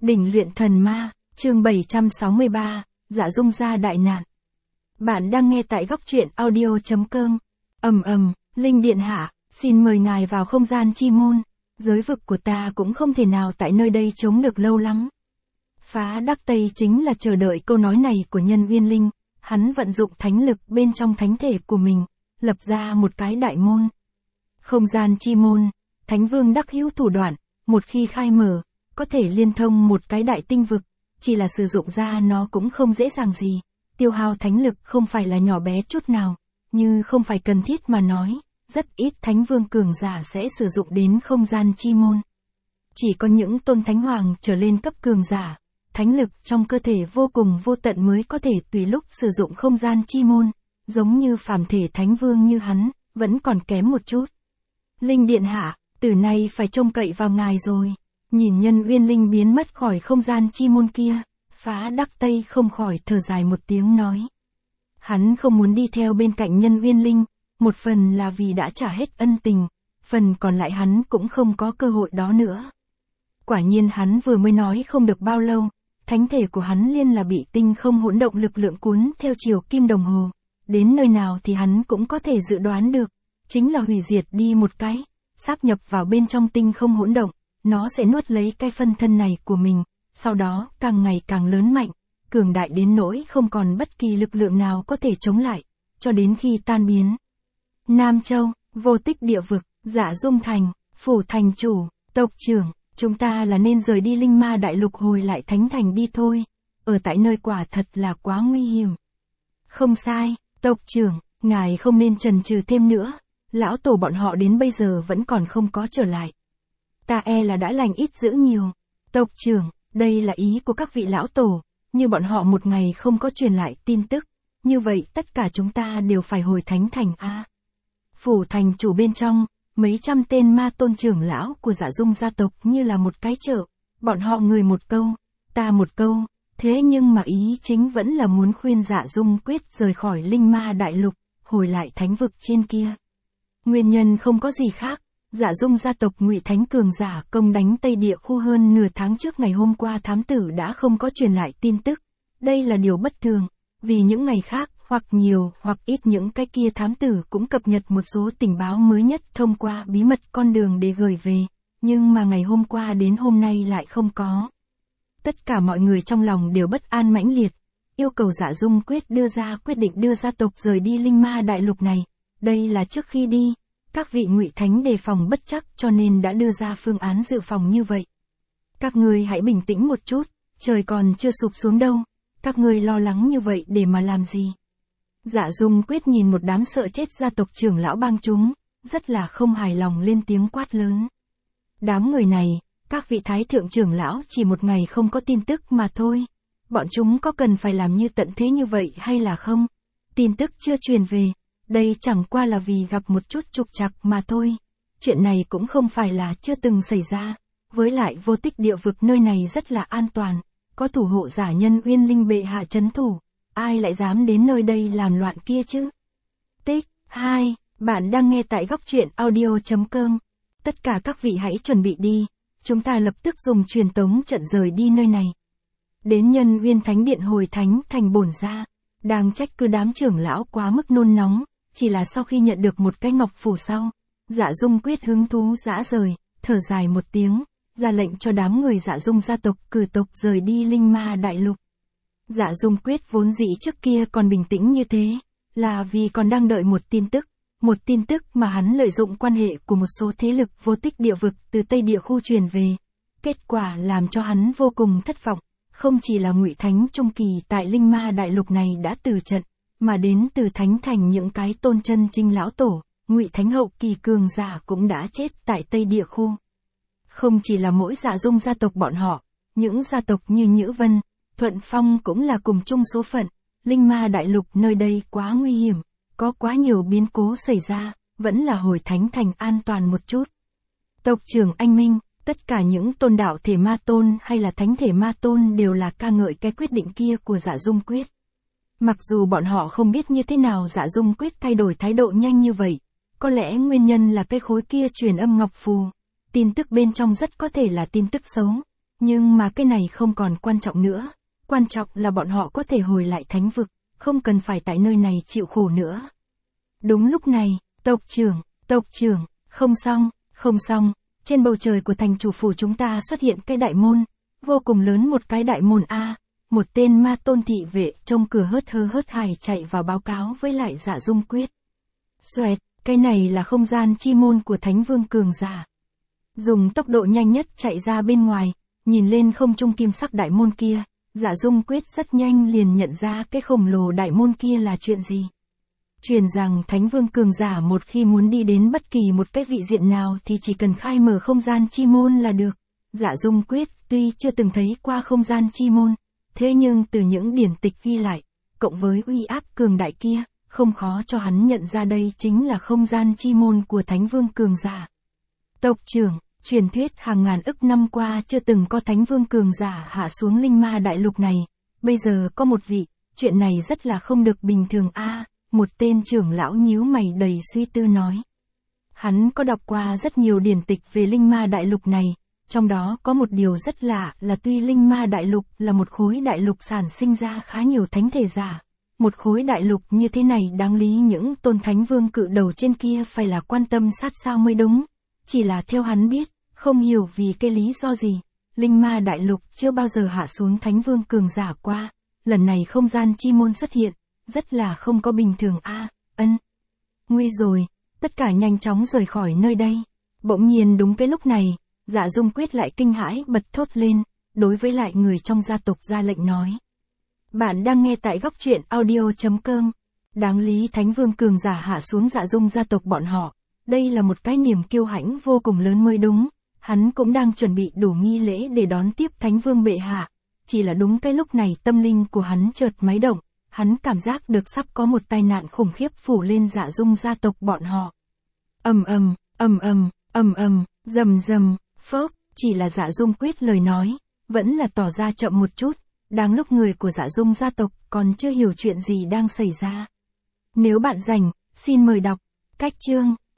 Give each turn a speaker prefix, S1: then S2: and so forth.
S1: Đỉnh luyện thần ma, chương 763, Dạ Dung gia đại nạn. Bạn đang nghe tại góc truyện audio.com. Linh điện hạ, xin mời ngài vào không gian chi môn. Giới vực của ta cũng không thể nào tại nơi đây chống được lâu lắm. Phá Đắc Tây chính là chờ đợi câu nói này của Nhân Uyên Linh. Hắn vận dụng thánh lực bên trong thánh thể của mình, lập ra một cái đại môn. Không gian chi môn, Thánh Vương đắc hữu thủ đoạn, một khi khai mở, có thể liên thông một cái đại tinh vực, chỉ là sử dụng ra nó cũng không dễ dàng gì. Tiêu hao thánh lực không phải là nhỏ bé chút nào, như không phải cần thiết mà nói, rất ít Thánh Vương cường giả sẽ sử dụng đến không gian chi môn. Chỉ có những tôn thánh hoàng trở lên cấp cường giả, thánh lực trong cơ thể vô cùng vô tận mới có thể tùy lúc sử dụng không gian chi môn, giống như phàm thể Thánh Vương như hắn, vẫn còn kém một chút. Linh điện hạ, từ nay phải trông cậy vào ngài rồi. Nhìn Nhân Uyên Linh biến mất khỏi không gian chi môn kia, Phá Đắc Tây không khỏi thở dài một tiếng nói. Hắn không muốn đi theo bên cạnh Nhân Uyên Linh, một phần là vì đã trả hết ân tình, phần còn lại hắn cũng không có cơ hội đó nữa. Quả nhiên hắn vừa mới nói không được bao lâu, thánh thể của hắn liên là bị tinh không hỗn động lực lượng cuốn theo chiều kim đồng hồ, đến nơi nào thì hắn cũng có thể dự đoán được, chính là hủy diệt đi một cái, sáp nhập vào bên trong tinh không hỗn động. Nó sẽ nuốt lấy cái phân thân này của mình, sau đó càng ngày càng lớn mạnh, cường đại đến nỗi không còn bất kỳ lực lượng nào có thể chống lại, cho đến khi tan biến. Nam Châu, vô tích địa vực, Dạ Dung thành, phủ thành chủ, tộc trưởng, chúng ta là nên rời đi Linh Ma Đại Lục hồi lại Thánh Thành đi thôi, ở tại nơi quả thật là quá nguy hiểm. Không sai, tộc trưởng, ngài không nên chần chừ thêm nữa, lão tổ bọn họ đến bây giờ vẫn còn không có trở lại. Ta e là đã lành ít dữ nhiều. Tộc trưởng, đây là ý của các vị lão tổ, như bọn họ một ngày không có truyền lại tin tức, như vậy tất cả chúng ta đều phải hồi Thánh Thành a. Phủ thành chủ bên trong, mấy trăm tên ma tôn trưởng lão của Dạ Dung gia tộc như là một cái chợ, bọn họ người một câu, ta một câu, thế nhưng mà ý chính vẫn là muốn khuyên Dạ Dung quyết rời khỏi Linh Ma Đại Lục, hồi lại thánh vực trên kia. Nguyên nhân không có gì khác. Dạ Dung gia tộc Ngụy Thánh cường giả công đánh Tây Địa khu hơn nửa tháng trước ngày hôm qua thám tử đã không có truyền lại tin tức. Đây là điều bất thường, vì những ngày khác, hoặc nhiều hoặc ít những cái kia thám tử cũng cập nhật một số tình báo mới nhất thông qua bí mật con đường để gửi về, nhưng mà ngày hôm qua đến hôm nay lại không có. Tất cả mọi người trong lòng đều bất an mãnh liệt, yêu cầu Dạ Dung quyết đưa ra quyết định đưa gia tộc rời đi Linh Ma Đại Lục này. Đây là trước khi đi. Các vị Ngụy Thánh đề phòng bất chắc cho nên đã đưa ra phương án dự phòng như vậy. Các ngươi hãy bình tĩnh một chút, trời còn chưa sụp xuống đâu, các ngươi lo lắng như vậy để mà làm gì? Dạ Dung quyết nhìn một đám sợ chết gia tộc trưởng lão bang chúng, rất là không hài lòng lên tiếng quát lớn. Đám người này, các vị thái thượng trưởng lão chỉ một ngày không có tin tức mà thôi, bọn chúng có cần phải làm như tận thế như vậy hay là không? Tin tức chưa truyền về. Đây chẳng qua là vì gặp một chút trục trặc mà thôi. Chuyện này cũng không phải là chưa từng xảy ra. Với lại vô tích địa vực nơi này rất là an toàn. Có thủ hộ giả Nhân Uyên Linh bệ hạ trấn thủ. Ai lại dám đến nơi đây làm loạn kia chứ? Tích 2. Bạn đang nghe tại góc truyện audio.com. Tất cả các vị hãy chuẩn bị đi. Chúng ta lập tức dùng truyền tống trận rời đi nơi này. Đến Nhân Uyên Thánh Điện hồi Thánh Thành bổn ra. Đang trách cứ đám trưởng lão quá mức nôn nóng. Chỉ là sau khi nhận được một cái ngọc phù sau, Dạ Dung quyết hứng thú rã rời, thở dài một tiếng, ra lệnh cho đám người Dạ Dung gia tộc cử tộc rời đi Linh Ma Đại Lục. Dạ Dung quyết vốn dĩ trước kia còn bình tĩnh như thế, là vì còn đang đợi một tin tức mà hắn lợi dụng quan hệ của một số thế lực vô tích địa vực từ Tây Địa khu truyền về. Kết quả làm cho hắn vô cùng thất vọng, không chỉ là Ngụy Thánh trung kỳ tại Linh Ma Đại Lục này đã từ trận, mà đến từ Thánh Thành những cái tôn chân trinh lão tổ, Ngụy Thánh hậu kỳ cường giả cũng đã chết tại Tây Địa khu. Không chỉ là mỗi Dạ Dung gia tộc bọn họ, những gia tộc như Nhữ Vân, Thuận Phong cũng là cùng chung số phận. Linh Ma Đại Lục nơi đây quá nguy hiểm, có quá nhiều biến cố xảy ra, vẫn là hồi Thánh Thành an toàn một chút. Tộc trưởng anh minh, tất cả những tôn đạo thể ma tôn hay là thánh thể ma tôn đều là ca ngợi cái quyết định kia của Dạ Dung quyết. Mặc dù bọn họ không biết như thế nào Dạ Dung quyết thay đổi thái độ nhanh như vậy, có lẽ nguyên nhân là cái khối kia truyền âm ngọc phù, tin tức bên trong rất có thể là tin tức xấu, Nhưng mà cái này không còn quan trọng nữa. Quan trọng là bọn họ có thể hồi lại thánh vực, không cần phải tại nơi này chịu khổ nữa. Đúng lúc này, tộc trưởng, không xong, trên bầu trời của thành chủ phủ chúng ta xuất hiện cái đại môn, vô cùng lớn một cái đại môn A, một tên ma tôn thị vệ trông cửa hớt hải chạy vào báo cáo với lại Dạ Dung Quyết. Xoẹt, cái này là không gian chi môn của Thánh Vương cường giả. Dùng tốc độ nhanh nhất chạy ra bên ngoài, nhìn lên không trung kim sắc đại môn kia, Dạ Dung Quyết rất nhanh liền nhận ra cái khổng lồ đại môn kia là chuyện gì. Truyền rằng Thánh Vương cường giả một khi muốn đi đến bất kỳ một cái vị diện nào thì chỉ cần khai mở không gian chi môn là được. Dạ Dung Quyết tuy chưa từng thấy qua không gian chi môn, thế nhưng từ những điển tịch ghi lại, cộng với uy áp cường đại kia, không khó cho hắn nhận ra đây chính là không gian chi môn của Thánh Vương cường giả. Tộc trưởng, truyền thuyết hàng ngàn ức năm qua chưa từng có Thánh Vương cường giả hạ xuống linh ma đại lục này, bây giờ có một vị, chuyện này rất là không được bình thường a. Một tên trưởng lão nhíu mày đầy suy tư nói. Hắn có đọc qua rất nhiều điển tịch về linh ma đại lục này, trong đó có một điều rất lạ là tuy linh ma đại lục là một khối đại lục sản sinh ra khá nhiều thánh thể giả, một khối đại lục như thế này đáng lý những tôn thánh vương cự đầu trên kia phải là quan tâm sát sao mới đúng, chỉ là theo hắn biết, không hiểu vì cái lý do gì, linh ma đại lục chưa bao giờ hạ xuống thánh vương cường giả qua, lần này không gian chi môn xuất hiện. Rất là không có bình thường a. Nguy rồi, tất cả nhanh chóng rời khỏi nơi đây. Bỗng nhiên đúng cái lúc này, Dạ Dung Quyết lại kinh hãi bật thốt lên, đối với lại người trong gia tộc ra lệnh nói. Bạn đang nghe tại góc truyện audio.com. Đáng lý Thánh Vương cường giả hạ xuống Dạ Dung gia tộc bọn họ. Đây là một cái niềm kiêu hãnh vô cùng lớn mới đúng. Hắn cũng đang chuẩn bị đủ nghi lễ để đón tiếp Thánh Vương bệ hạ. Chỉ là đúng cái lúc này tâm linh của hắn chợt máy động. Hắn cảm giác được sắp có một tai nạn khủng khiếp phủ lên Dạ Dung gia tộc bọn họ. Rầm, phốc, chỉ là Dạ Dung Quyết lời nói, vẫn là tỏ ra chậm một chút, đang lúc người của Dạ Dung gia tộc còn chưa hiểu chuyện gì đang xảy ra. Nếu bạn rảnh, xin mời đọc, cách chương.